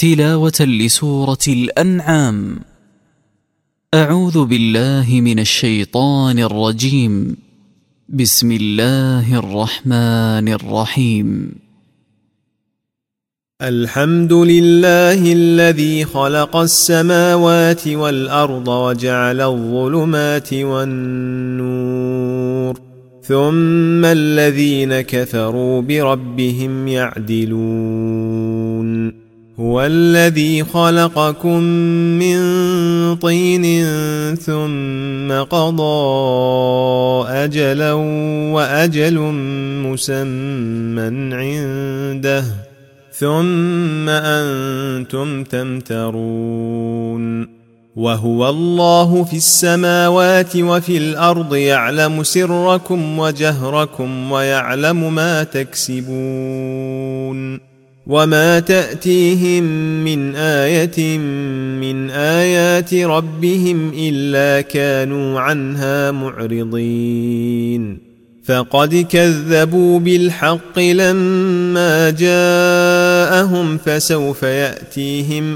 تلاوة لسورة الأنعام. أعوذ بالله من الشيطان الرجيم. بسم الله الرحمن الرحيم. الحمد لله الذي خلق السماوات والأرض وجعل الظلمات والنور، ثم الذين كفروا بربهم يعدلون. هو الذي خلقكم من طين ثم قضى أجلا وأجل مسمى عنده ثم أنتم تمترون. وهو الله في السماوات وفي الأرض يعلم سركم وجهركم ويعلم ما تكسبون. وما تأتيهم من آية من آيات ربهم إلا كانوا عنها معرضين. فقد كذبوا بالحق لما جاءهم، فسوف يأتيهم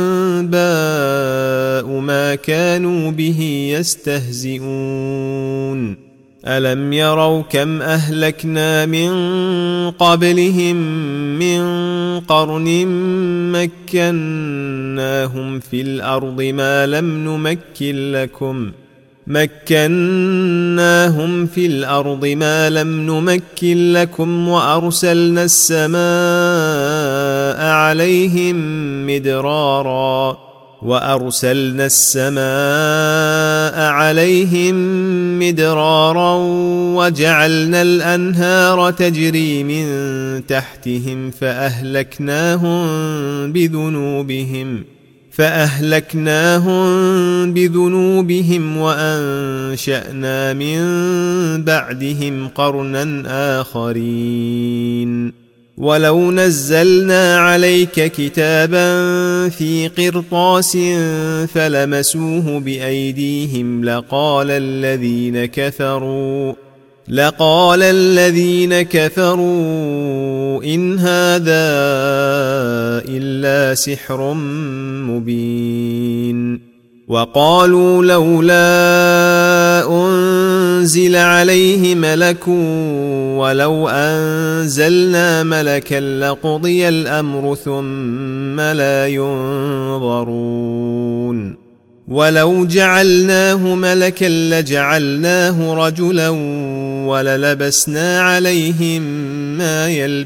أنباء ما كانوا به يستهزئون. ألم يروا كم أهلكنا من قبلهم من قرن مكناهم في الأرض ما لم نمكن لكم وأرسلنا السماء عليهم مدرارا وجعلنا الأنهار تجري من تحتهم فأهلكناهم بذنوبهم وأنشأنا من بعدهم قرنا آخرين. ولو نزلنا عليك كتابا في قرطاس فلمسوه بأيديهم لقال الذين كفروا إن هذا إلا سحر مبين. وقالوا لولا أنزل عليه ملك ولو أنزلنا ملكا لقضي الأمر ثم لا ينظرون. ولو جعلناه ملكا لجعلناه رجلا وللبسنا عليهم ما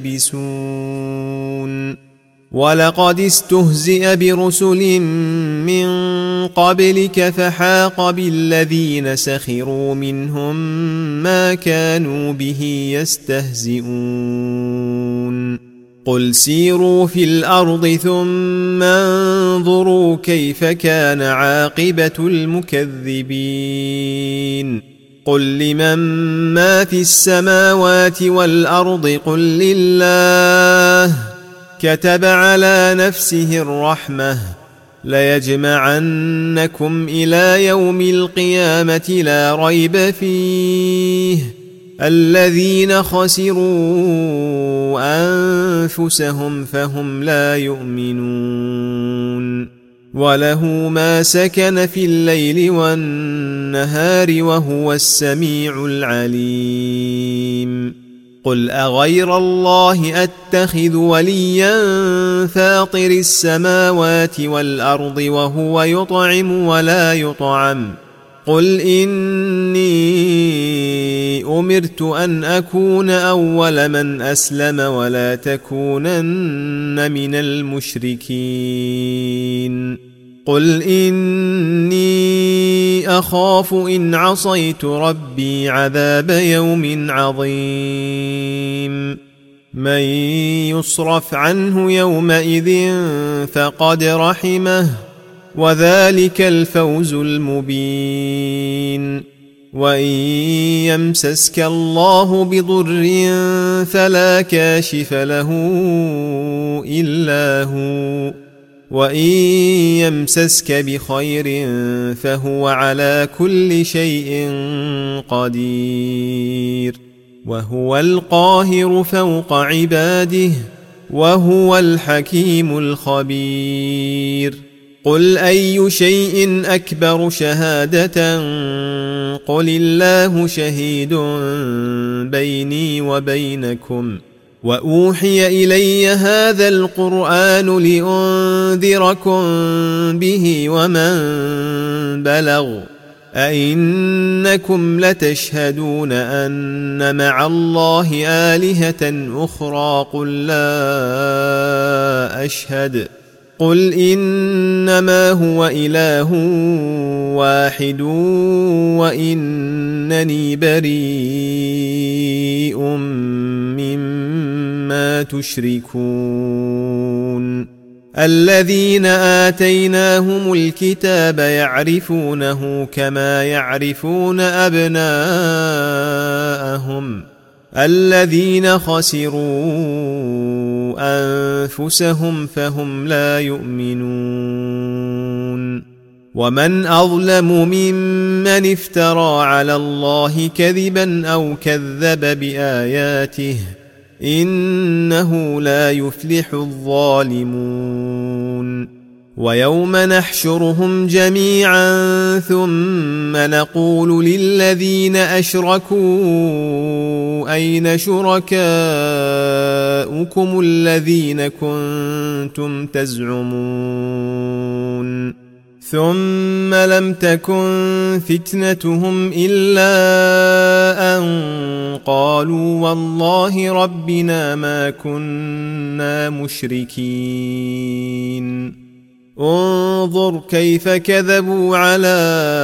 يلبسون. ولقد استهزئ برسل من قبلك فحاق بالذين سخروا منهم ما كانوا به يستهزئون. قل سيروا في الأرض ثم انظروا كيف كان عاقبة المكذبين. قل لمن ما في السماوات والأرض قل لله. كتب على نفسه الرحمة ليجمعنكم إلى يوم القيامة لا ريب فيه. الذين خسروا أنفسهم فهم لا يؤمنون. وله ما سكن في الليل والنهار وهو السميع العليم. قل أغير الله أتخذ وليا فاطر السماوات والأرض وهو يطعم ولا يطعم. قل إني أمرت أن أكون أول من أسلم ولا تكونن من المشركين. قل إني أخاف إن عصيت ربي عذاب يوم عظيم. من يصرف عنه يومئذ فقد رحمه وذلك الفوز المبين. وإن يمسسك الله بضر فلا كاشف له إلا هو، وإن يمسسك بخير فهو على كل شيء قدير. وهو القاهر فوق عباده وهو الحكيم الخبير. قل أي شيء أكبر شهادة قل الله شهيد بيني وبينكم وأوحي إلي هذا القرآن لأنذركم به ومن بلغ أئنكم لتشهدون أن مع الله آلهة أخرى قل لا أشهد قل إنما هو إله واحد وإنني بريء مما تشركون. الذين آتيناهم الكتاب يعرفونه كما يعرفون أبناءهم الذين خسروا أنفسهم فهم لا يؤمنون. ومن أظلم ممن افترى على الله كذبا أو كذب بآياته إنه لا يفلح الظالمون. ويوم نحشرهم جميعا ثم نقول للذين أشركوا أين شركاؤكم الذين كنتم تزعمون ثم لم تكن فتنتهم إلا أن قالوا والله ربنا ما كنا مشركين. انظر كيف كذبوا على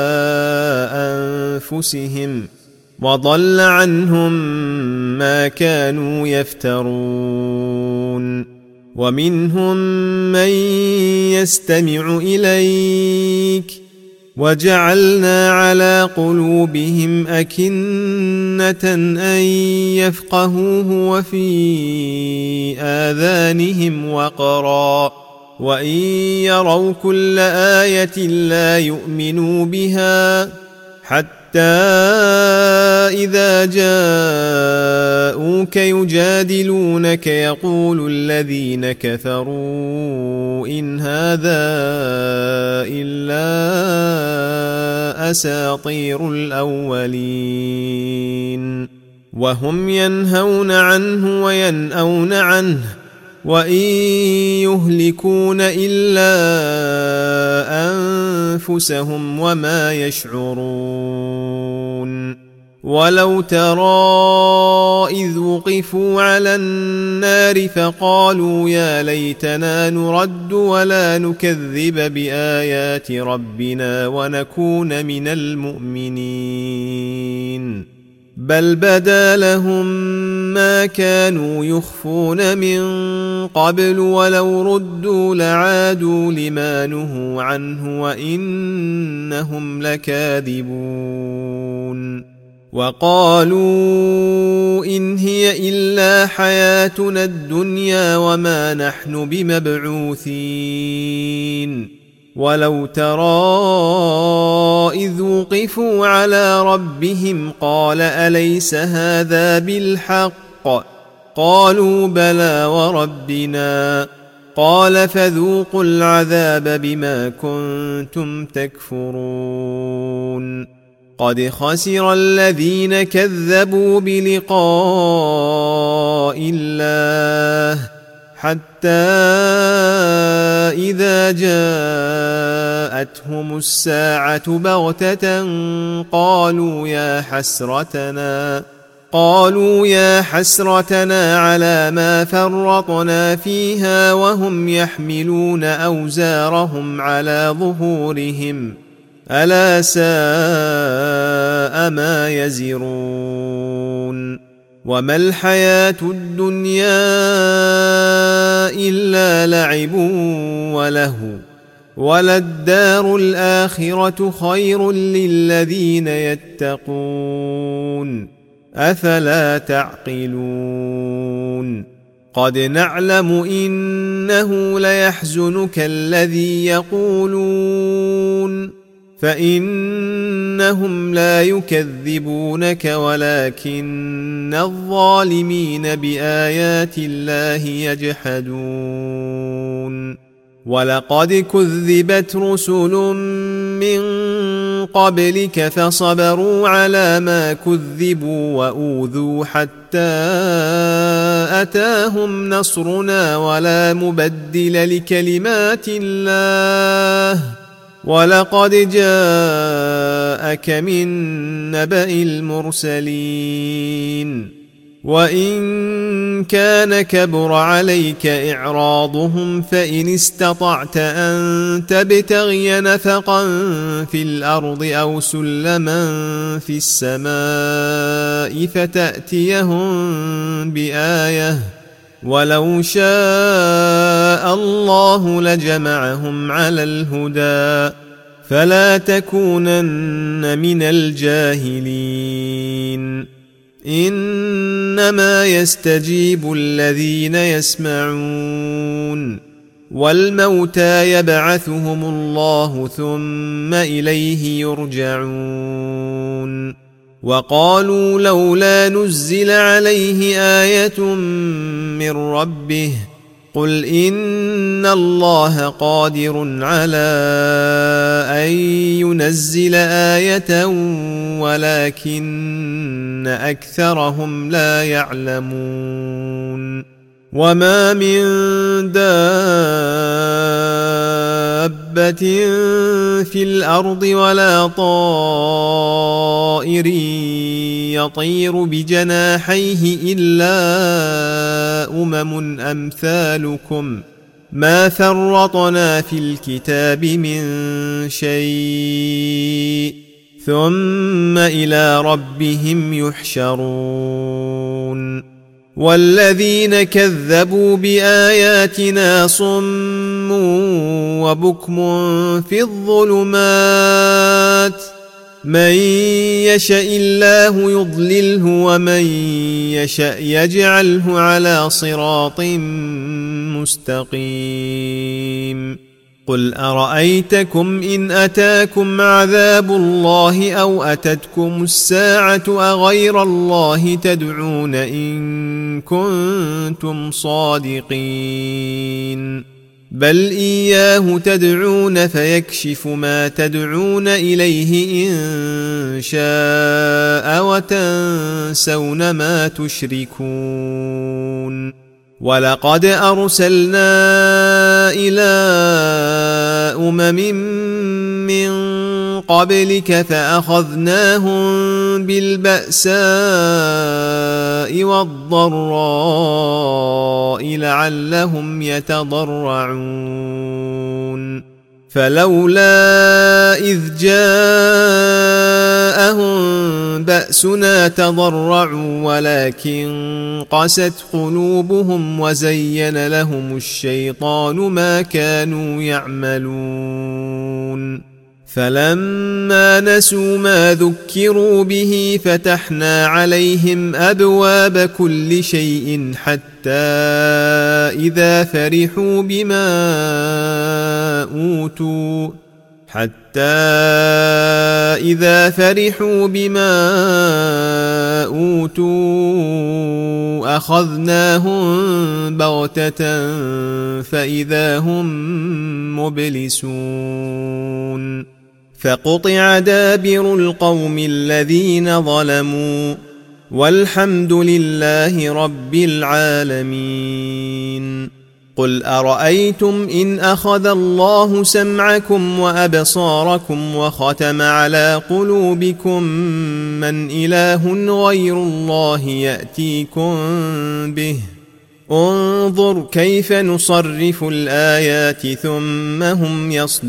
أنفسهم وضل عنهم ما كانوا يفترون. ومنهم من يستمع إليك وجعلنا على قلوبهم أكنة أن يفقهوه وفي آذانهم وقرا وإن يروا كل آية لا يؤمنوا بها حتى إذا جاءوك يجادلونك يقول الذين كفروا إن هذا إلا أساطير الأولين وهم ينهون عنه وينأون عنه وإن يهلكون إلا أنفسهم وما يشعرون. ولو ترى إذ وقفوا على النار فقالوا يا ليتنا نرد ولا نكذب بآيات ربنا ونكون من المؤمنين بل بدا لهم ما كانوا يخفون من قبل ولو ردوا لعادوا لما نهوا عنه وإنهم لكاذبون. وقالوا إن هي إلا حياتنا الدنيا وما نحن بمبعوثين. ولو ترى إذ وقفوا على ربهم قال أليس هذا بالحق قالوا بلى وربنا قال فذوقوا العذاب بما كنتم تكفرون. قد خسر الذين كذبوا بلقاء الله حتى إذا جاءتهم الساعة بغتة قالوا يا حسرتنا على ما فرطنا فيها وهم يحملون أوزارهم على ظهورهم ألا ساء ما يزرون. وما الحياة الدنيا إلا لعب ولهو وللدار الآخرة خير للذين يتقون أفلا تعقلون. قد نعلم إنه ليحزنك الذي يقولون فإنهم لا يكذبونك ولكن الظالمين بآيات الله يجحدون ولقد كذبت رسل من قبلك فصبروا على ما كذبوا وأوذوا حتى أتاهم نصرنا ولا مبدل لكلمات الله ولقد جاءك من نبأ المرسلين وإن كان كبر عليك إعراضهم فإن استطعت أن تبتغي نفقا في الأرض أو سلما في السماء فتأتيهم بآية ولو شاء الله لجمعهم على الهدى فلا تكونن من الجاهلين إنما يستجيب الذين يسمعون والموتى يبعثهم الله ثم إليه يرجعون وقالوا لولا نزل عليه آية من ربه قل إن الله قادر على أن ينزل آية ولكن أكثرهم لا يعلمون وما من دابة في الأرض ولا طائر يطير بجناحيه إلا أمثالكم ما فرطنا في الكتاب من شيء ثم إلى ربهم يحشرون والذين كذبوا بآياتنا صم وبكم في الظلمات من يشاء الله يضلله ومن يشاء يجعله على صراط مستقيم قل أرأيتكم إن أتاكم عذاب الله أو أتتكم الساعة أغير الله تدعون إن كنتم صادقين بل إياه تدعون فيكشف ما تدعون إليه إن شاء وتنسون ما تشركون ولقد أرسلنا إلى من قبلك فأخذناهم بالبأساء والضراء لعلهم يتضرعون فلولا إذ جاءهم بأسنا تضرعوا ولكن قست قلوبهم وزين لهم الشيطان ما كانوا يعملون فلما نسوا ما ذكروا به فتحنا عليهم أبواب كل شيء حتى إذا فرحوا بما أوتوا أخذناهم بغتة فإذا هم مبلسون فقطع دابر القوم الذين ظلموا والحمد لله رب العالمين قل أرأيتم إن أخذ الله سمعكم وأبصاركم وختم على قلوبكم من إله غير الله يأتيكم به انظر كيف نصرف الآيات ثم هم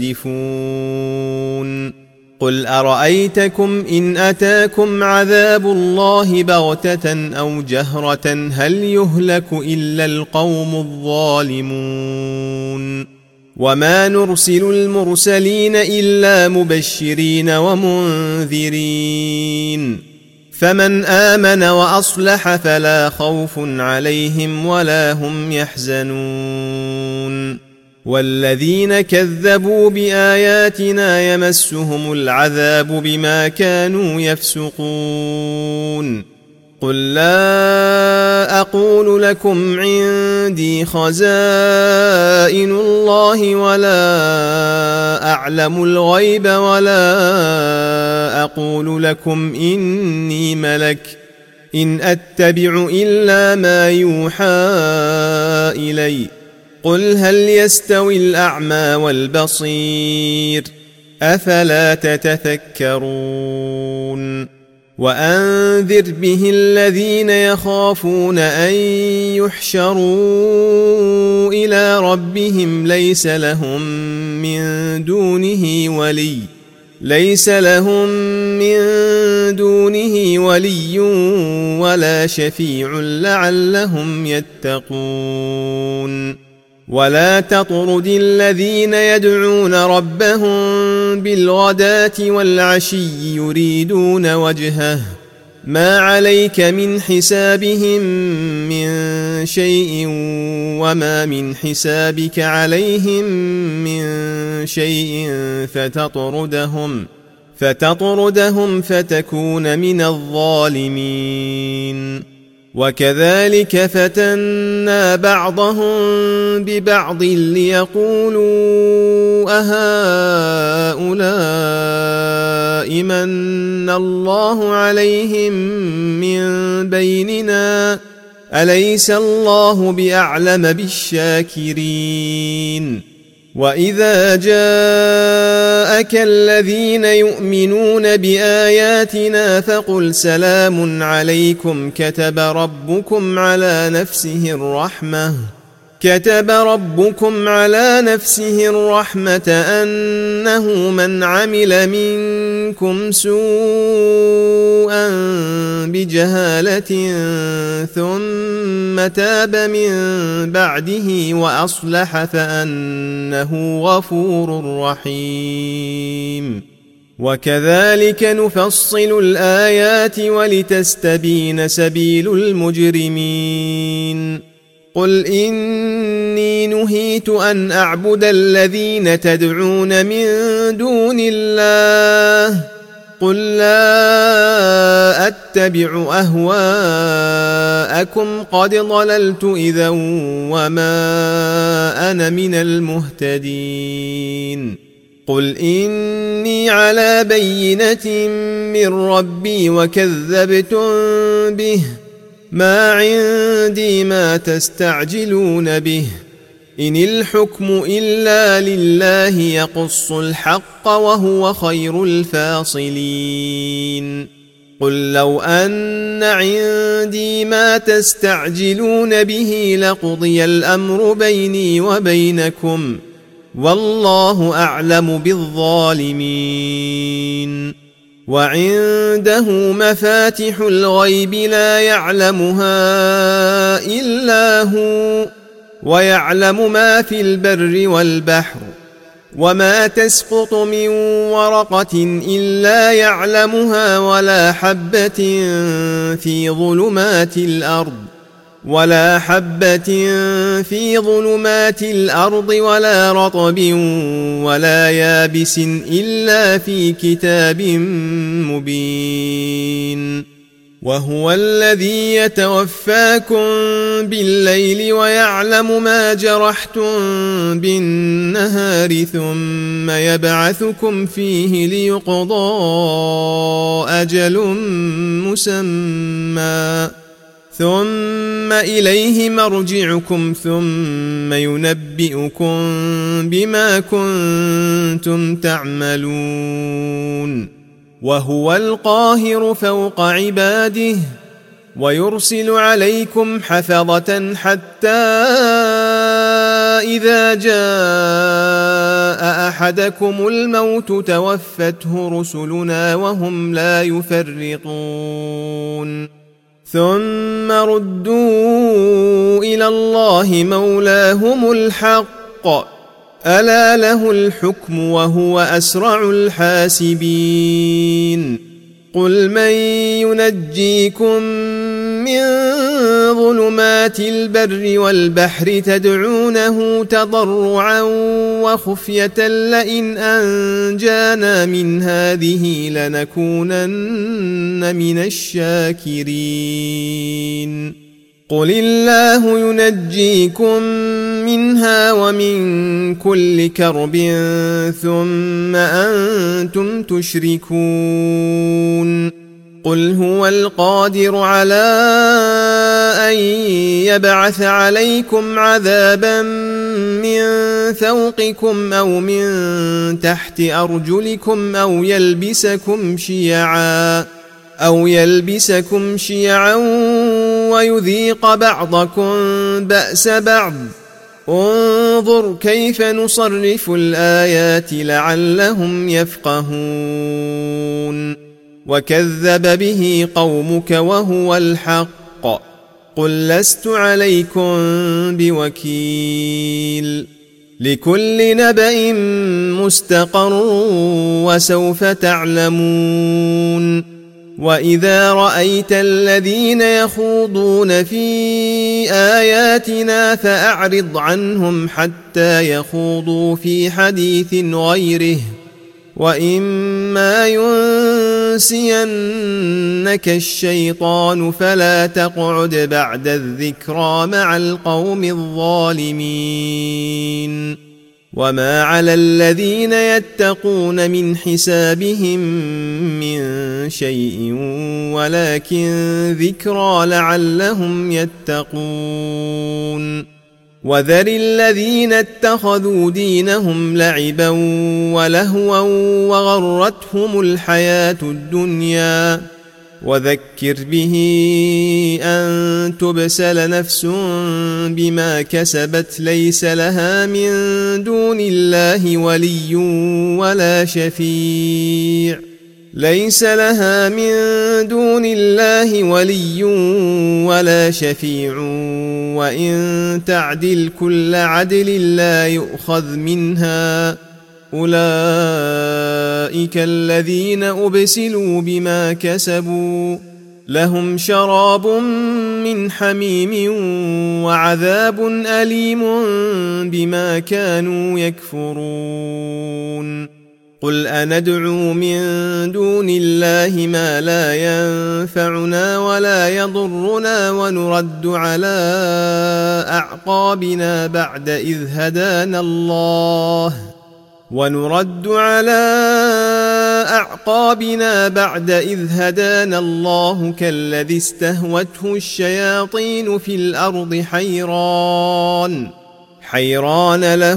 يصدفون قل أرأيتكم إن أتاكم عذاب الله بغتة أو جهرة هل يهلك إلا القوم الظالمون وما نرسل المرسلين إلا مبشرين ومنذرين فمن آمن وأصلح فلا خوف عليهم ولا هم يحزنون والذين كذبوا بآياتنا يمسهم العذاب بما كانوا يفسقون قل لا أقول لكم عندي خزائن الله ولا أعلم الغيب ولا أقول لكم إني ملك إن أتبع إلا ما يوحى إلي قل هل يستوي الأعمى والبصير أفلا تتفكرون وأنذر به الذين يخافون أن يحشروا إلى ربهم ليس لهم من دونه ولي ولا شفيع لعلهم يتقون ولا تطرد الذين يدعون ربهم بالغداة والعشي يريدون وجهه ما عليك من حسابهم من شيء وما من حسابك عليهم من شيء فتطردهم فتكون من الظالمين وكذلك فتنا بعضهم ببعض ليقولوا أهؤلاء من الله عليهم من بيننا أليس الله بأعلم بالشاكرين وإذا جاءك الذين يؤمنون بآياتنا فقل سلام عليكم كتب ربكم على نفسه الرحمة أنه من عمل منكم سوءا بجهالة ثم تاب من بعده وأصلح فأنه غفور رحيم وكذلك نفصل الآيات ولتستبين سبيل المجرمين قل إني نهيت أن أعبد الذين تدعون من دون الله قل لا أتبع أهواءكم قد ضللت إذا وما أنا من المهتدين قل إني على بينة من ربي وكذبتم به ما عندي ما تستعجلون به إن الحكم إلا لله يقص الحق وهو خير الفاصلين قل لو أن عندي ما تستعجلون به لقضي الأمر بيني وبينكم والله أعلم بالظالمين وعنده مفاتح الغيب لا يعلمها إلا هو ويعلم ما في البر والبحر وما تسقط من ورقة إلا يعلمها ولا حبة في ظلمات الأرض ولا رطب ولا يابس إلا في كتاب مبين وهو الذي يتوفاكم بالليل ويعلم ما جرحتم بالنهار ثم يبعثكم فيه ليقضى أجل مسمى ثم إليه مرجعكم ثم ينبئكم بما كنتم تعملون وهو القاهر فوق عباده ويرسل عليكم حفظة حتى إذا جاء أحدكم الموت توفته رسلنا وهم لا يفرطون ثم ردوا إلى الله مولاهم الحق ألا له الحكم وهو أسرع الحاسبين قل من ينجيكم من ظلمات البر والبحر تدعونه تضرعا وخفية لئن أنجانا من هذه لنكونن من الشاكرين قل الله ينجيكم منها ومن كل كرب ثم أنتم تشركون قل هو القادر على أن يبعث عليكم عذابا من فوقكم أو من تحت أرجلكم أو يلبسكم شيعا ويذيق بعضكم بأس بعض انظر كيف نصرف الآيات لعلهم يفقهون وكذب به قومك وهو الحق قل لست عليكم بوكيل لكل نبأ مستقر وسوف تعلمون وإذا رأيت الذين يخوضون في آياتنا فأعرض عنهم حتى يخوضوا في حديث غيره وإما ينسينك الشيطان فلا تقعد بعد الذكرى مع القوم الظالمين وما على الذين يتقون من حسابهم من شيء ولكن ذكرى لعلهم يتقون وذر الذين اتخذوا دينهم لعبا ولهوا وغرتهم الحياة الدنيا وذكر به أن تبسل نفس بما كسبت ليس لها من دون الله ولي ولا شفيع وإن تعدل كل عدل لا يؤخذ منها أولئك الذين أبسلوا بما كسبوا لهم شراب من حميم وعذاب أليم بما كانوا يكفرون قل أندعو من دون الله ما لا ينفعنا ولا يضرنا ونرد على أعقابنا بعد إذ هدانا الله كالذي استهوته الشياطين في الأرض حيران له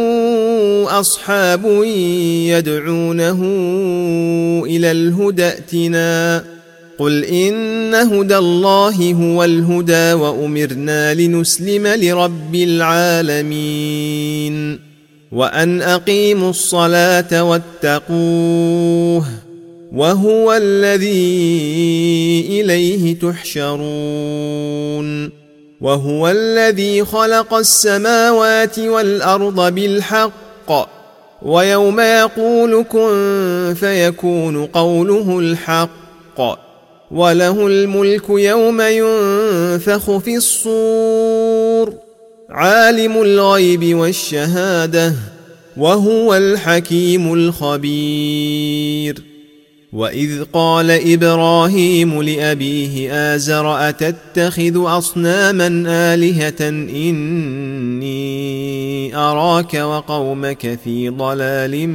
أصحاب يدعونه إلى الهدى ائتنا قل إن هدى الله هو الهدى وأمرنا لنسلم لرب العالمين وأن أقيموا الصلاة واتقوه وهو الذي إليه تحشرون وهو الذي خلق السماوات والأرض بالحق ويوم يقول كن فيكون قوله الحق وله الملك يوم ينفخ في الصور عالم الغيب والشهادة وهو الحكيم الخبير وإذ قال إبراهيم لأبيه آزر أتتخذ أصناما آلهة إني أراك وقومك في ضلال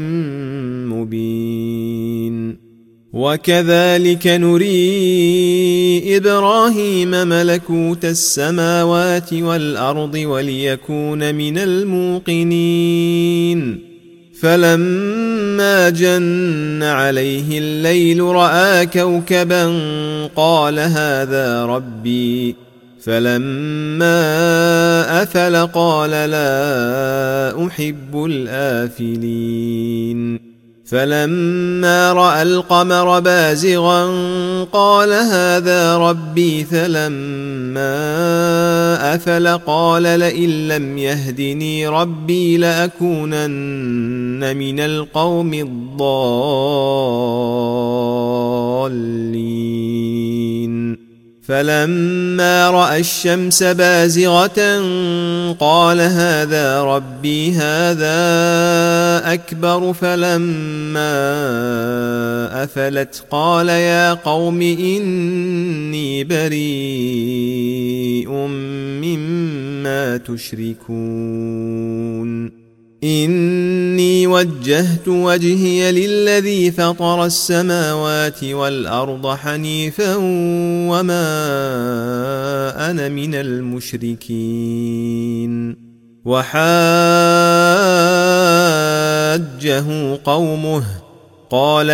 مبين وكذلك نري إبراهيم ملكوت السماوات والأرض وليكون من الموقنين فلما جن عليه الليل رأى كوكبا قال هذا ربي فلما أفل قال لا أحب الآفلين فلما رأى القمر بازغا قال هذا ربي فلما أفل قال لئن لم يهدني ربي لأكونن من القوم الضالين فلما رأى الشمس بازغة قال هذا ربي هذا أكبر فلما أفلت قال يا قوم إني بريء مما تشركون إني وجهت وجهي للذي فطر السماوات والأرض حنيفا وما أنا من المشركين وحاجه قومه قال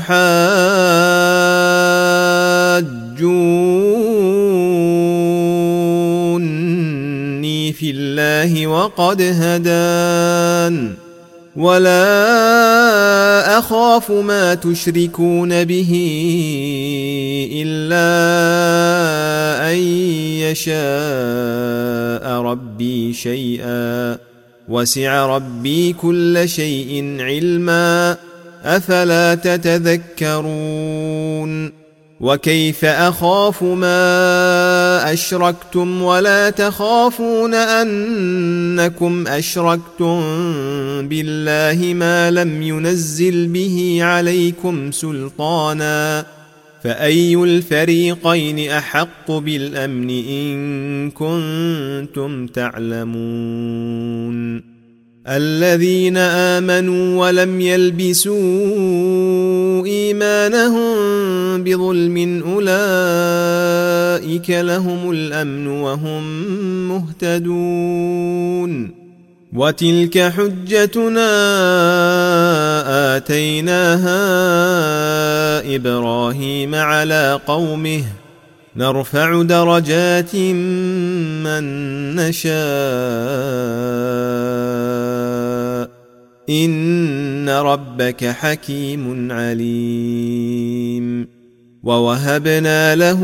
أتحاجوني في الله وقد هدان ولا أخاف ما تشركون به إلا أن يشاء ربي شيئا وسع ربي كل شيء علما أفلا تتذكرون وكيف أخاف ما أشركتم ولا تخافون أنكم أشركتم بالله ما لم ينزل به عليكم سلطانا فأي الفريقين أحق بالأمن إن كنتم تعلمون الذين آمنوا ولم يلبسوا إيمانهم بظلم أولئك لهم الأمن وهم مهتدون وتلك حجتنا آتيناها إبراهيم على قومه نرفع درجات من نشاء إن ربك حكيم عليم ووهبنا له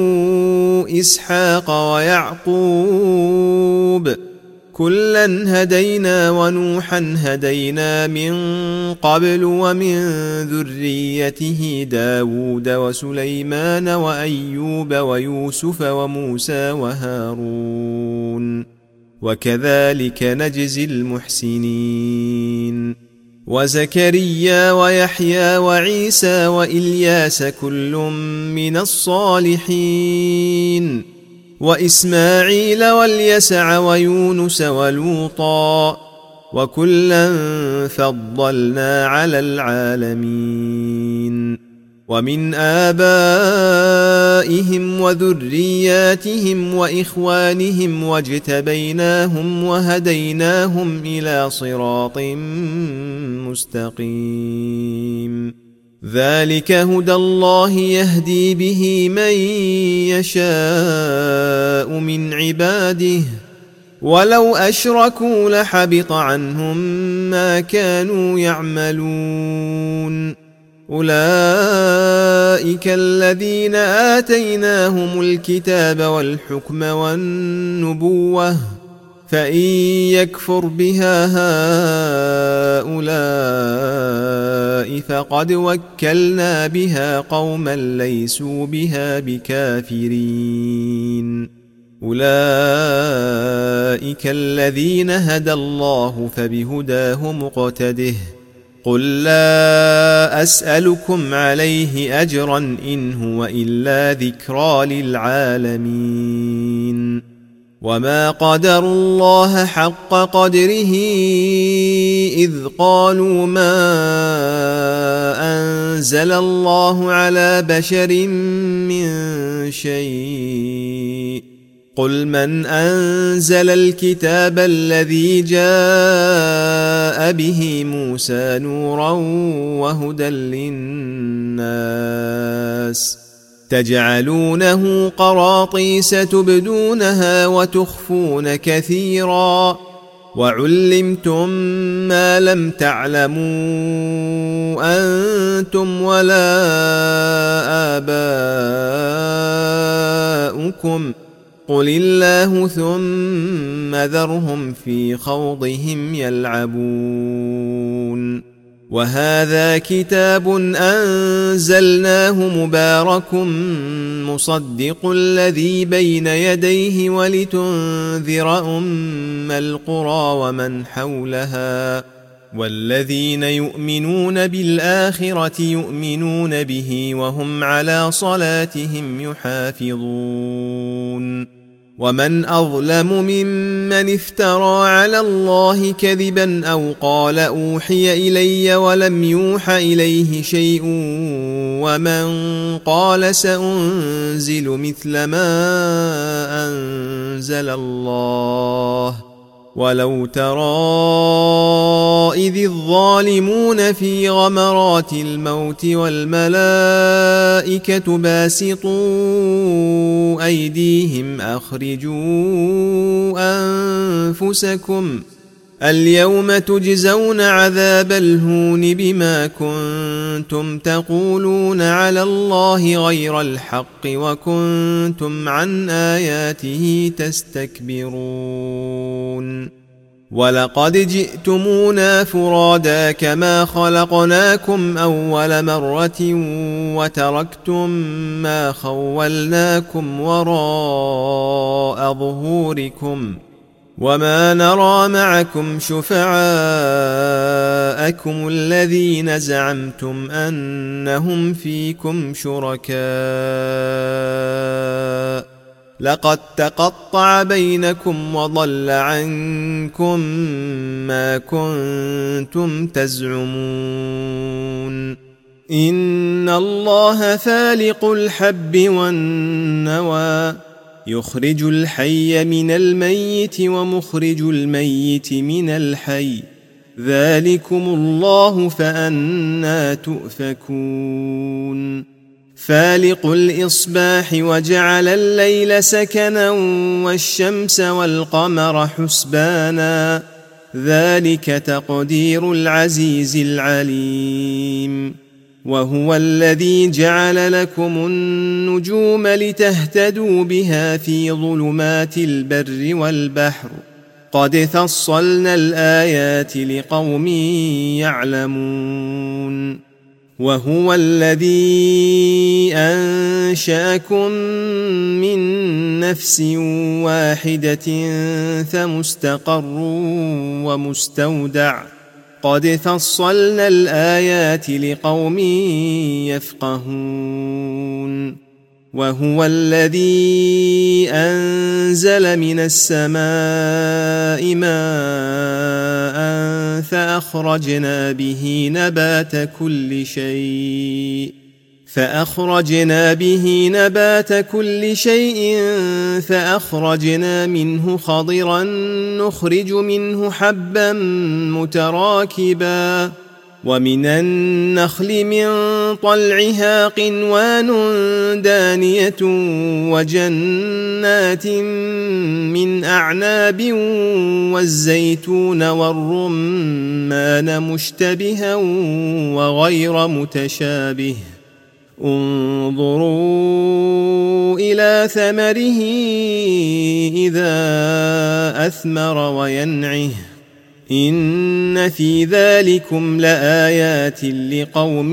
إسحاق ويعقوب كلا هدينا ونوحا هدينا من قبل ومن ذريته داود وسليمان وأيوب ويوسف وموسى وهارون وكذلك نجزي المحسنين وزكريا ويحيى وعيسى وإلياس كل من الصالحين وإسماعيل واليسع ويونس ولوطا وكلا فضلنا على العالمين ومن آبائهم وذرياتهم وإخوانهم واجتبيناهم وهديناهم إلى صراط مستقيم ذلك هدى الله يهدي به من يشاء من عباده ولو أشركوا لحبط عنهم ما كانوا يعملون أولئك الذين آتيناهم الكتاب والحكم والنبوة فإن يكفر بها هؤلاء فقد وكلنا بها قوما ليسوا بها بكافرين أولئك الذين هدى الله فبهداه مقتده قل لا أسألكم عليه أجرا إن هو إلا ذكرى للعالمين وما قدروا الله حق قدره إذ قالوا ما أنزل الله على بشر من شيء قل من أنزل الكتاب الذي جاء به موسى نورا وهدى للناس تجعلونه قراطيس تبدونها وتخفون كثيرا وعلمتم ما لم تعلموا أنتم ولا آباؤكم قل الله ثم ذرهم في خوضهم يلعبون وهذا كتاب أنزلناه مبارك مصدق الذي بين يديه ولتنذر أم القرى ومن حولها والذين يؤمنون بالآخرة يؤمنون به وهم على صلاتهم يحافظون. ومن أظلم ممن افترى على الله كذبا أو قال أوحي إلي ولم يوح إليه شيء ومن قال سأنزل مثل ما أنزل الله. ولو ترى إذ الظالمون في غمرات الموت والملائكة باسطوا أيديهم أخرجوا أنفسكم اليوم تجزون عذاب الهون بما كنتم تقولون على الله غير الحق وكنتم عن آياته تستكبرون. ولقد جئتمونا فرادا كما خلقناكم أول مرة وتركتم ما خولناكم وراء ظهوركم وما نرى معكم شفعاءكم الذين زعمتم أنهم فيكم شركاء لقد تقطع بينكم وضل عنكم ما كنتم تزعمون. إن الله فالق الحب والنوى يخرج الحي من الميت ومخرج الميت من الحي ذلكم الله فأنى تؤفكون. فالق الإصباح وجعل الليل سكنا والشمس والقمر حسبانا ذلك تقدير العزيز العليم. وهو الذي جعل لكم النجوم لتهتدوا بها في ظلمات البر والبحر قد فصلنا الآيات لقوم يعلمون. وهو الذي أنشأكم من نفس واحدة فمستقر ومستودع قد فصلنا الآيات لقوم يفقهون. وهو الذي أنزل من السماء ماء فأخرجنا به نبات كل شيء فأخرجنا منه خضرا نخرج منه حبا متراكبا ومن النخل من طلعها قنوان دانية وجنات من أعناب والزيتون والرمان مشتبها وغير متشابه انظروا إلى ثمره إذا أثمر وينعه إن في ذلكم لآيات لقوم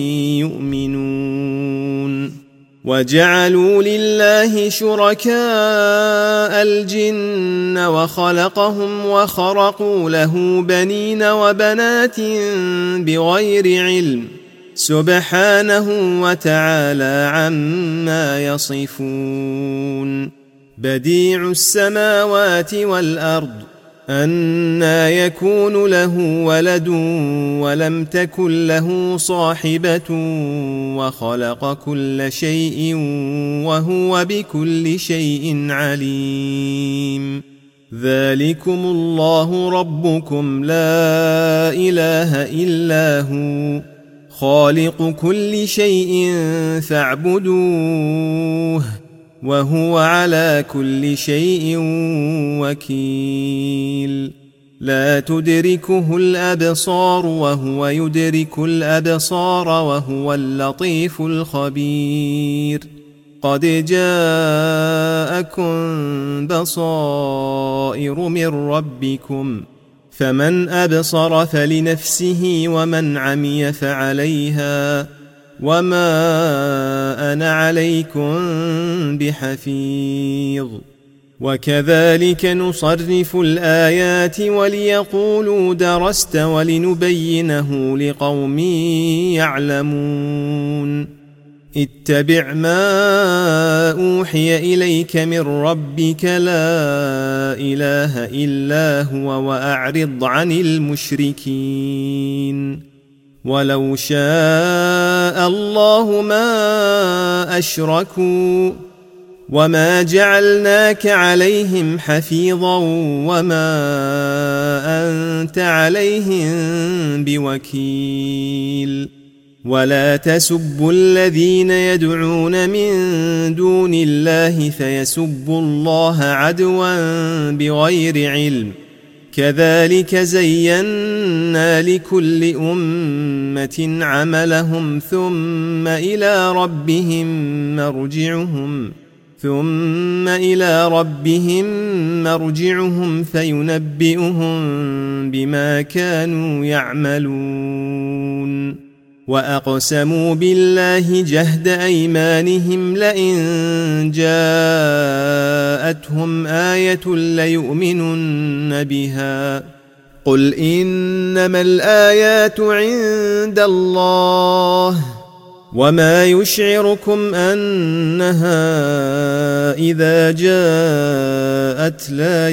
يؤمنون. وجعلوا لله شركاء الجن وخلقهم وخرقوا له بنين وبنات بغير علم سبحانه وتعالى عما يصفون. بديع السماوات والأرض أنى يكون له ولد ولم تكن له صاحبة وخلق كل شيء وهو بكل شيء عليم. ذلكم الله ربكم لا إله إلا هو خالق كل شيء فاعبدوه وهو على كل شيء وكيل. لا تدركه الأبصار وهو يدرك الأبصار وهو اللطيف الخبير. قد جاءكم بصائر من ربكم فمن أبصر فلنفسه ومن عمي فعليها وما أنا عليكم بحفيظ. وكذلك نصرف الآيات وليقولوا درست ولنبينه لقوم يعلمون. اتبع ما أوحي إليك من ربك لا إله إلا هو وأعرض عن المشركين. ولو شاء الله ما أشركوا وما جعلناك عليهم حفيظا وما أنت عليهم بوكيل. ولا تسبوا الذين يدعون من دون الله فيسبوا الله عدوا بغير علم. كذلك زينا لكل أمة عملهم ثم إلى ربهم مرجعهم فينبئهم بما كانوا يعملون. وأقسموا بالله جهد أيمانهم لئن جاءتهم آية ليؤمنن بها. قل إنما الآيات عند الله وما يشعركم أنها إذا جاءت لا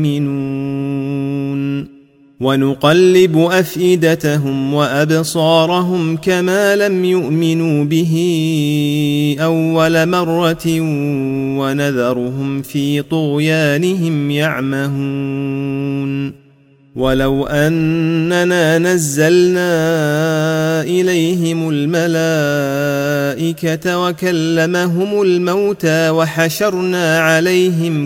يؤمنون. ونقلب أفئدتهم وأبصارهم كما لم يؤمنوا به أول مرة ونذرهم في طغيانهم يعمهون. ولو أننا نزلنا إليهم الملائكة وكلمهم الموتى وحشرنا عليهم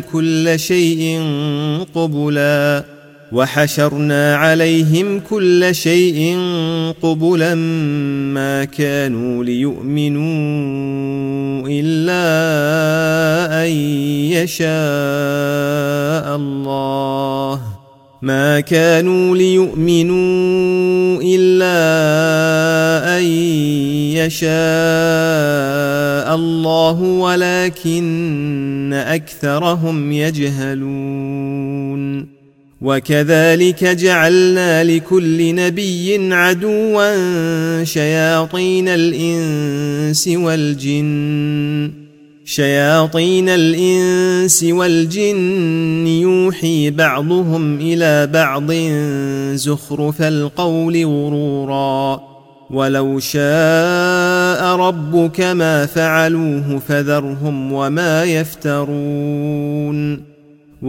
كل شيء قبلا ما كانوا ليؤمنوا إلا أن يشاء الله ولكن أكثرهم يجهلون. وكذلك جعلنا لكل نبي عدوا شياطين الإنس والجن يوحي بعضهم إلى بعض زخرف القول غرورا. ولو شاء ربك ما فعلوه فذرهم وما يفترون.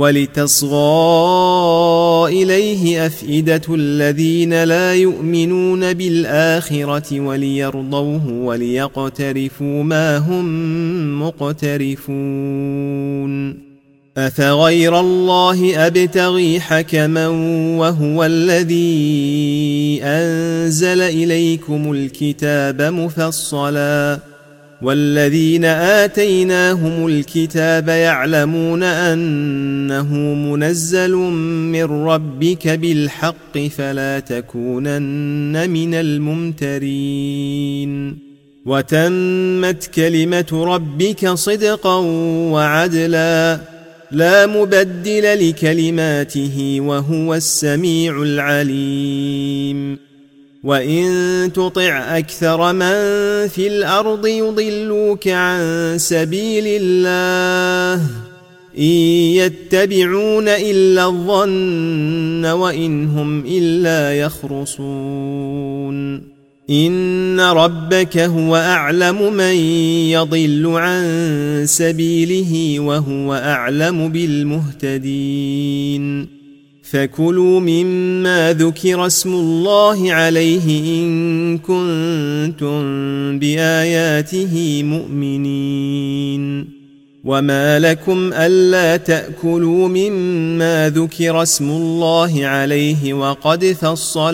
ولتصغى إليه أفئدة الذين لا يؤمنون بالآخرة وليرضوه وليقترفوا ما هم مقترفون. أفغير الله أبتغي حكما وهو الذي أنزل إليكم الكتاب مفصلا والذين آتيناهم الكتاب يعلمون أنه منزل من ربك بالحق فلا تكونن من الممترين. وتمت كلمة ربك صدقا وعدلا لا مبدل لكلماته وهو السميع العليم. وإن تطع أكثر من في الأرض يضلوك عن سبيل الله إن يتبعون إلا الظن وإن هم إلا يخرصون. إن ربك هو أعلم من يضل عن سبيله وهو أعلم بالمهتدين. فكلوا مما ذكر اسم الله عليه إن كنتم بآياته مؤمنين. وما لكم ألا تأكلوا مما ذكر اسم الله عليه وقد فصل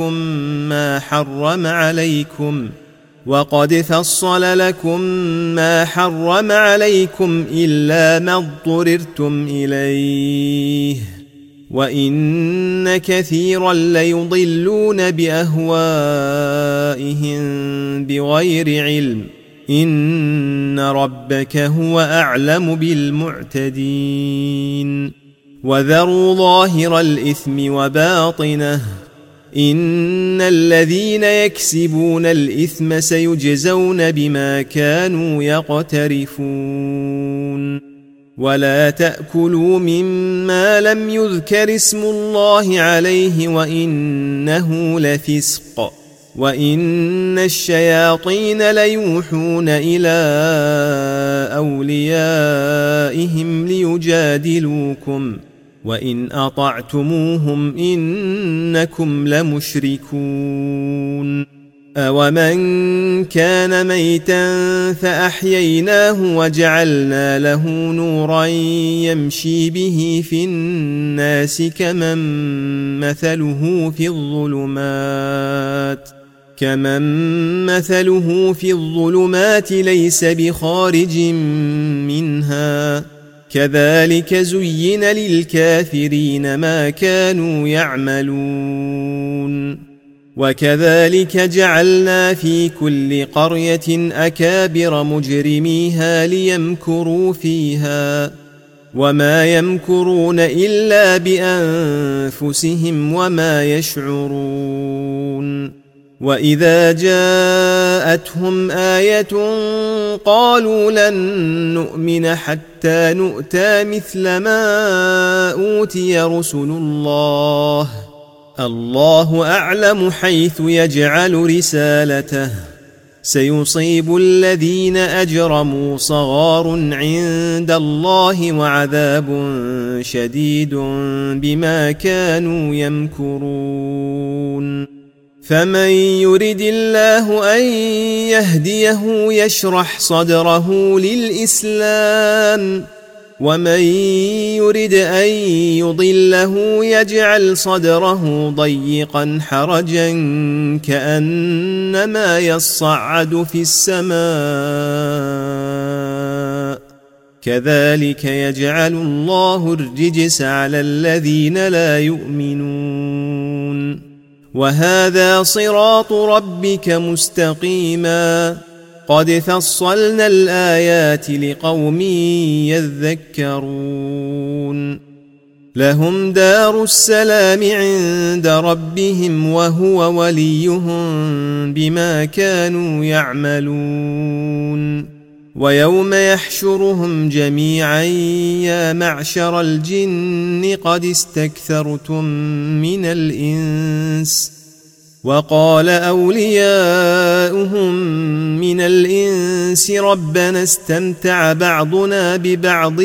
لكم ما حرم عليكم إلا ما اضطررتم إليه وإن كثيرا ليضلون بأهوائهم بغير علم إن ربك هو أعلم بالمعتدين وذروا ظاهر الإثم وباطنه إن الذين يكسبون الإثم سيجزون بما كانوا يقترفون ولا تأكلوا مما لم يذكر اسم الله عليه وإنه لفسق وإن الشياطين ليوحون إلى أوليائهم ليجادلوكم وإن أطعتموهم إنكم لمشركون أومن كان ميتا فأحييناه وجعلنا له نورا يمشي به في الناس كمن مثله في الظلمات ليس بخارج منها كذلك زين للكافرين ما كانوا يعملون وكذلك جعلنا في كل قرية أكابر مجرميها ليمكروا فيها وما يمكرون إلا بأنفسهم وما يشعرون وإذا جاءتهم آية قالوا لن نؤمن حتى نؤتى مثل ما أوتي رسل الله أعلم حيث يجعل رسالته سيصيب الذين أجرموا صغار عند الله وعذاب شديد بما كانوا يمكرون فمن يرد الله أن يهديه يشرح صدره للإسلام ومن يرد أن يضله يجعل صدره ضيقا حرجا كأنما يصعد في السماء كذلك يجعل الله الرجس على الذين لا يؤمنون وهذا صراط ربك مستقيما قد فصلنا الآيات لقوم يذكرون لهم دار السلام عند ربهم وهو وليهم بما كانوا يعملون ويوم يحشرهم جميعا يا معشر الجن قد استكثرتم من الإنس وقال أولياؤهم من الإنس ربنا استمتع بعضنا ببعض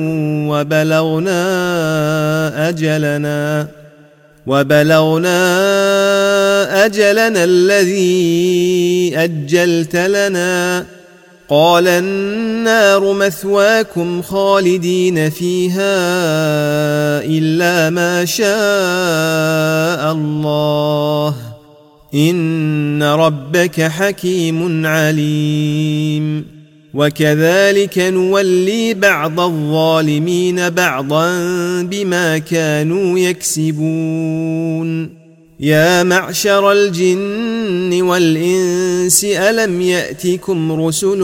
وبلغنا أجلنا الذي أجلت لنا قال النار مثواكم خالدين فيها إلا ما شاء الله إن ربك حكيم عليم وكذلك نولي بعض الظالمين بعضا بما كانوا يكسبون يا معشر الجن والإنس ألم يأتكم رسل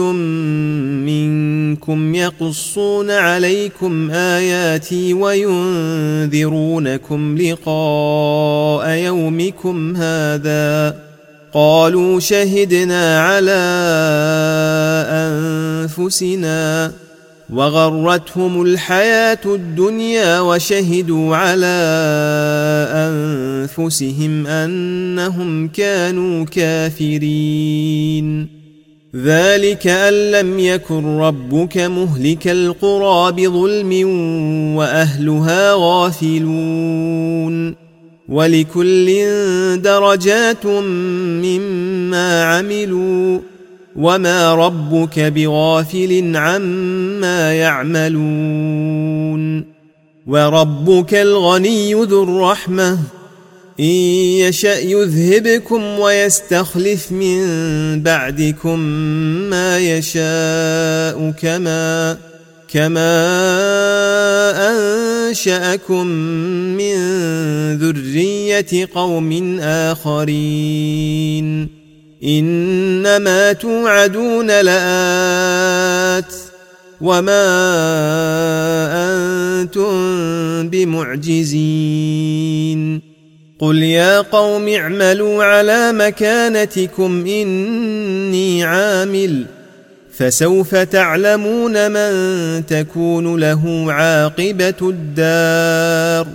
منكم يقصون عليكم آياتي وينذرونكم لقاء يومكم هذا قالوا شهدنا على أنفسنا وغرتهم الحياة الدنيا وشهدوا على أنفسهم أنهم كانوا كافرين ذلك أن لم يكن ربك مهلك القرى بظلم وأهلها غافلون ولكل درجات مما عملوا وما ربك بغافل عما يعملون وربك الغني ذو الرحمة إن يشأ يذهبكم ويستخلف من بعدكم ما يشاء كما أنشأكم من ذرية قوم آخرين إنما توعدون لآت وما أنتم بمعجزين قل يا قوم اعملوا على مكانتكم إني عامل فسوف تعلمون من تكون له عاقبة الدار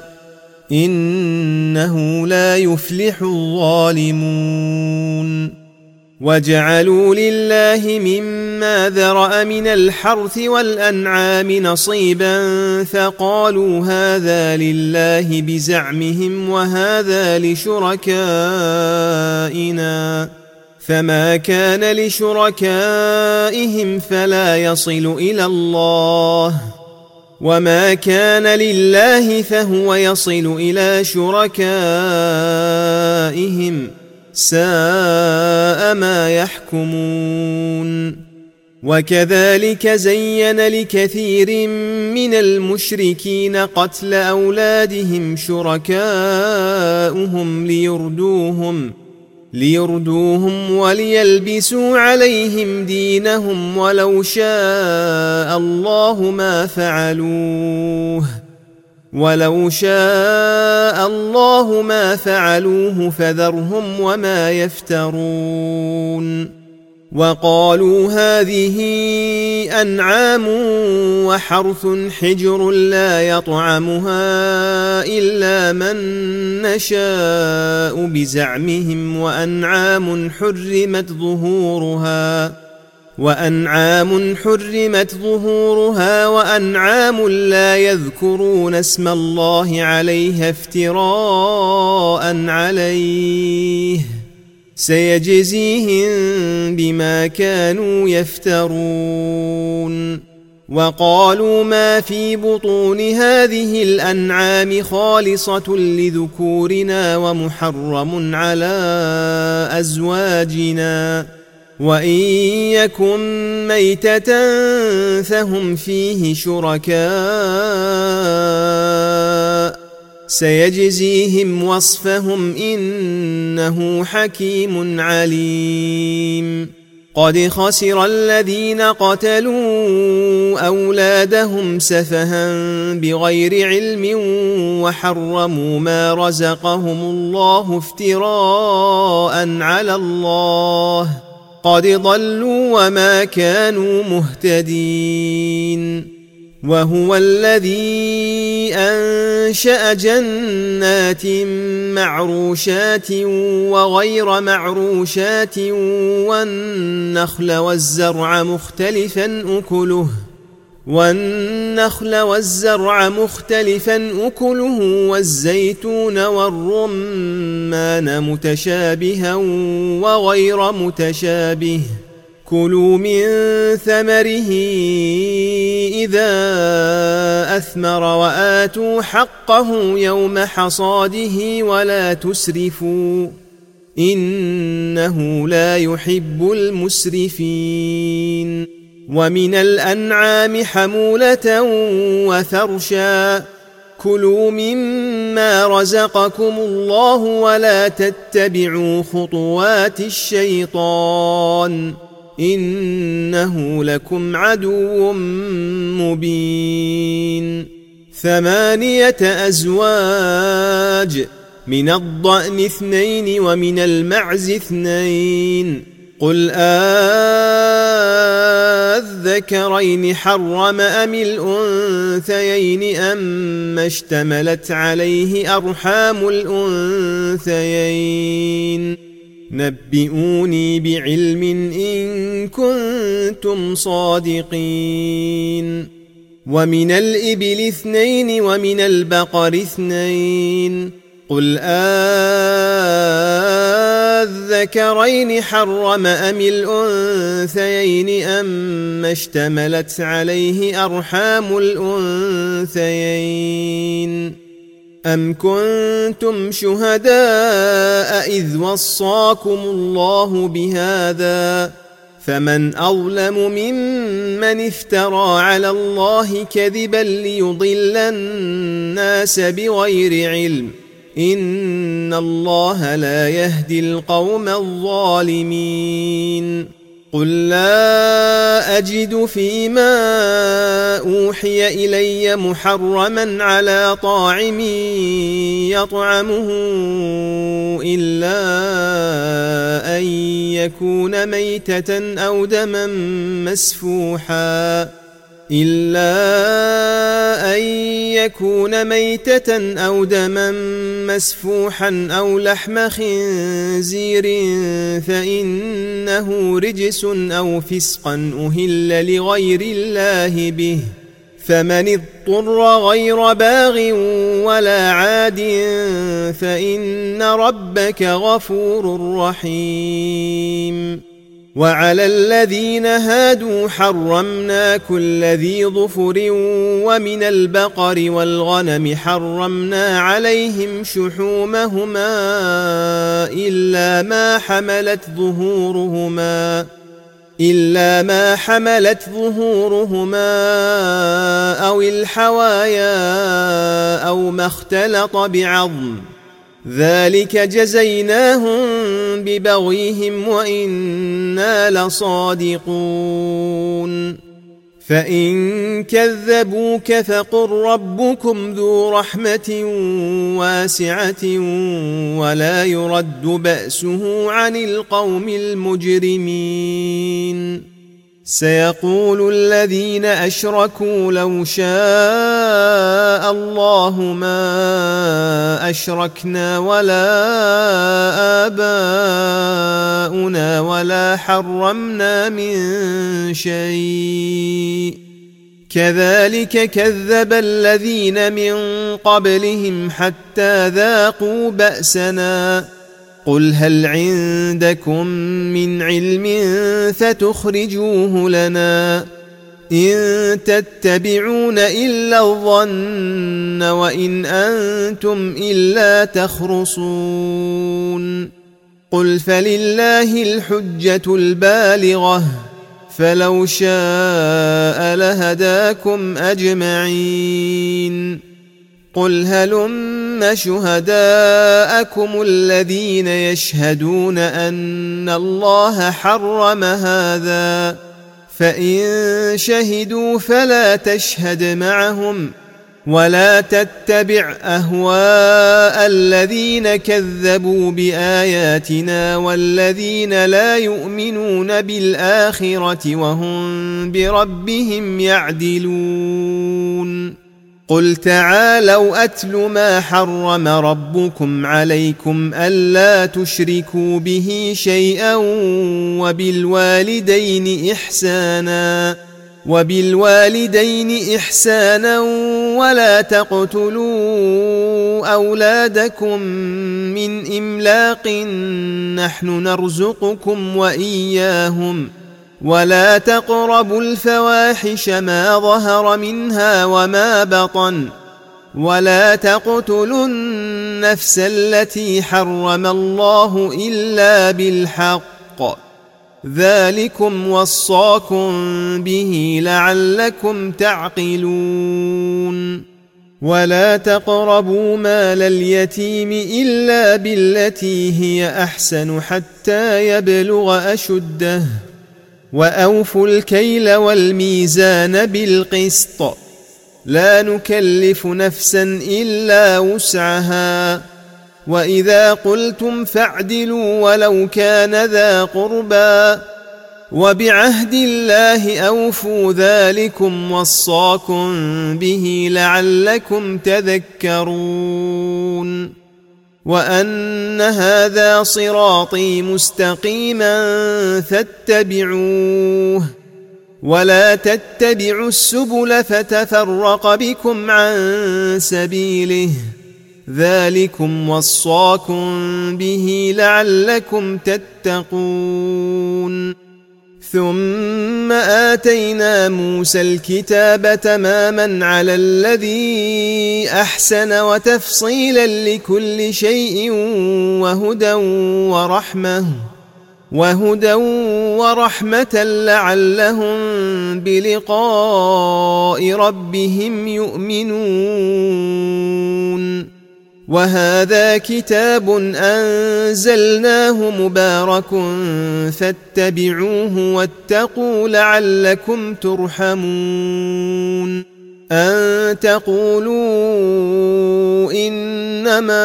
إنه لا يفلح الظالمون وجعلوا لله مما ذرأ من الحرث والأنعام نصيبا فقالوا هذا لله بزعمهم وهذا لشركائنا فما كان لشركائهم فلا يصل إلى الله وما كان لله فهو يصل إلى شركائهم ساء ما يحكمون وكذلك زين لكثير من المشركين قتل أولادهم شركاؤهم ليردوهم وليلبسوا عليهم دينهم ولو شاء الله ما فعلوه فذرهم وما يفترون وقالوا هذه أنعام وحرث حجر لا يطعمها إلا من نشاء بزعمهم وأنعام حرمت ظهورها وأنعام لا يذكرون اسم الله عليها افتراء عليه سيجزيهم بما كانوا يفترون وقالوا ما في بطون هذه الأنعام خالصة لذكورنا ومحرم على أزواجنا وإن يكن ميتة فهم فيه شركاء سيجزيهم وصفهم إنه حكيم عليم قد خسر الذين قتلوا أولادهم سفها بغير علم وحرموا ما رزقهم الله افتراء على الله قد ضلوا وما كانوا مهتدين وهو الذي أنشأ جنات معروشات وغير معروشات والنخل والزرع مختلفا أكله والزيتون والرمان متشابها وغير متشابه كلوا من ثمره إذا أثمر وآتوا حقه يوم حصاده ولا تسرفوا إنه لا يحب المسرفين ومن الأنعام حمولة وفرشا كلوا مما رزقكم الله ولا تتبعوا خطوات الشيطان إنه لكم عدو مبين 8 أزواج من الضأن 2 ومن المعز 2 قل الذكرين حرم أم الأنثيين أما اشتملت عليه أرحام الأنثيين نبئوني بعلم إن كنتم صادقين ومن الإبل 2 ومن البقر 2 قل الذكرين حرم أم الأنثيين أما اشتملت عليه أرحام الأنثيين أم كنتم شهداء إذ وصاكم الله بهذا فمن أظلم ممن افترى على الله كذبا ليضل الناس بغير علم إن الله لا يهدي القوم الظالمين قل لا أجد فيما أوحي إلي محرما على طاعم يطعمه إلا أن يكون ميتة أو دما مسفوحا أو لحم خنزير فإنه رجس أو فسقا أهل لغير الله به فمن اضطر غير باغ ولا عاد فإن ربك غفور رحيم وعلى الذين هادوا حرمنا كل ذي ظفر ومن البقر والغنم حرمنا عليهم شحومهما إلا ما حملت ظهورهما أو الحوايا أو ما اختلط بعظم ذلك جزيناهم ببغيهم وإنا لصادقون فإن كذبوك فقل ربكم ذو رحمة واسعة ولا يرد بأسه عن القوم المجرمين سيقول الذين أشركوا لو شاء الله ما أشركنا ولا آباؤنا ولا حرمنا من شيء كذلك كذب الذين من قبلهم حتى ذاقوا بأسنا قل هل عندكم من علم فتخرجوه لنا إن تتبعون إلا الظن وإن أنتم إلا تخرصون قل فلله الحجة البالغة فلو شاء لهداكم أجمعين قل هلم شهداءكم الذين يشهدون أن الله حرم هذا فإن شهدوا فلا تشهد معهم ولا تتبع أهواء الذين كذبوا بآياتنا والذين لا يؤمنون بالآخرة وهم بربهم يعدلون قل تعالوا أتل ما حرم ربكم عليكم ألا تشركوا به شيئا وبالوالدين إحسانا ولا تقتلوا أولادكم من إملاق نحن نرزقكم وإياهم ولا تقربوا الفواحش ما ظهر منها وما بطن ولا تقتلوا النفس التي حرم الله إلا بالحق ذلكم وصاكم به لعلكم تعقلون ولا تقربوا مال اليتيم إلا بالتي هي أحسن حتى يبلغ أشده وأوفوا الكيل والميزان بالقسط لا نكلف نفسا إلا وسعها وإذا قلتم فاعدلوا ولو كان ذا قربى وبعهد الله أوفوا ذلكم وصاكم به لعلكم تذكرون وأن هذا صراطي مستقيما فاتبعوه ولا تتبعوا السبل فتفرق بكم عن سبيله ذلكم وصاكم به لعلكم تتقون ثم آتينا موسى الكتاب تماما على الذي أحسن وتفصيلا لكل شيء وهدى ورحمة لعلهم بلقاء ربهم يؤمنون. وهذا كتاب أنزلناه مبارك فاتبعوه واتقوا لعلكم ترحمون. أن تقولوا إنما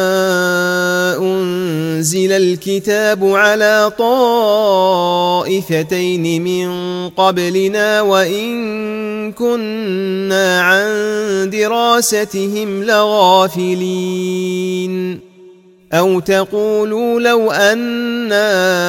أنزل الكتاب على طائفتين من قبلنا وإن كنا عن دراستهم لغافلين. أو تقولوا لو أنا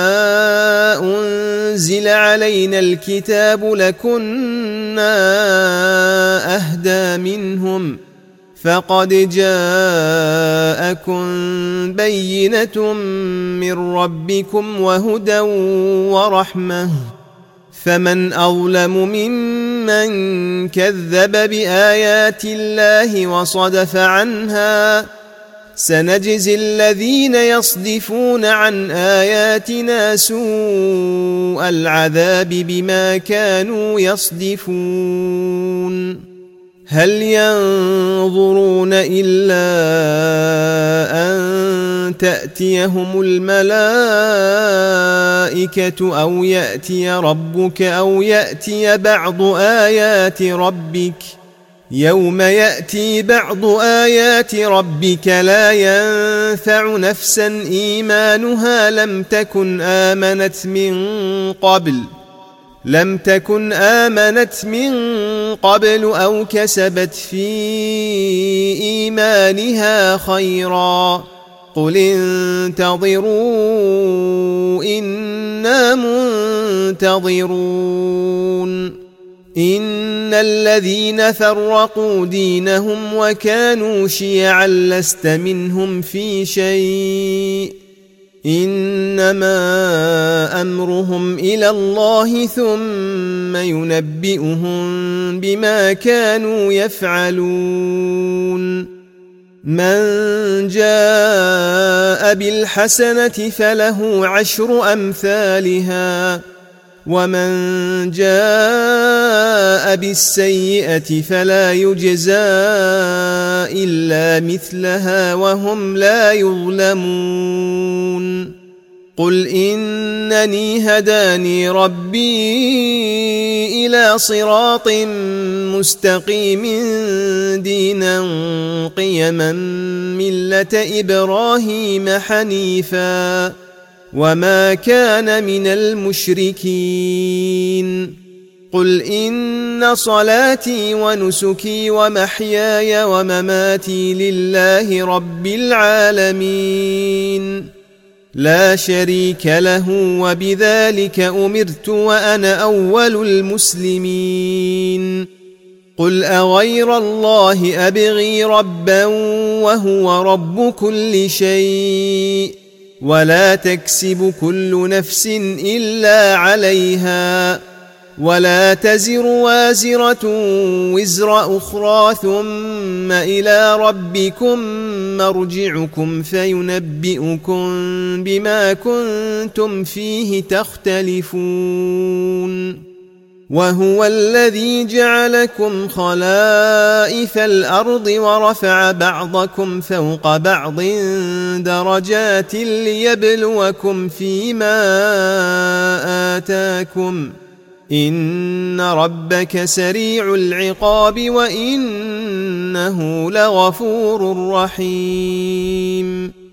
أنزل علينا الكتاب لكنا أهدى منهم فقد جاءكم بينة من ربكم وهدى ورحمة فمن أظلم ممن كذب بآيات الله وصدف عنها. سنجزي الذين يصدفون عن آياتنا سوء العذاب بما كانوا يصدفون. هل ينظرون إلا أن تأتيهم الملائكة أو يأتي ربك أو يأتي بعض آيات ربك يوم يأتي بعض آيات ربك لا ينفع نفسا إيمانها لم تكن آمنت من قبل أو كسبت في إيمانها خيرا. قل انتظروا إنا منتظرون. إن الذين فرقوا دينهم وكانوا شيعا لست منهم في شيء إنما أمرهم إلى الله ثم ينبئهم بما كانوا يفعلون. من جاء بالحسنة فله 10 أمثالها ومن جاء بالسيئة فلا يجزى إلا مثلها وهم لا يظلمون. قل إنني هداني ربي إلى صراط مستقيم دينا قيما ملة إبراهيم حنيفا وما كان من المشركين. قل إن صلاتي ونسكي ومحياي ومماتي لله رب العالمين لا شريك له وبذلك أمرت وأنا أول المسلمين. قل أغير الله أبغي ربا وهو رب كل شيء ولا تكسب كل نفس إلا عليها ولا تزر وازرة وزر أخرى ثم إلى ربكم مرجعكم فينبئكم بما كنتم فيه تختلفون. وهو الذي جعلكم خلائف الأرض ورفع بعضكم فوق بعض درجات ليبلوكم فيما آتاكم إن ربك سريع العقاب وإنه لغفور رحيم.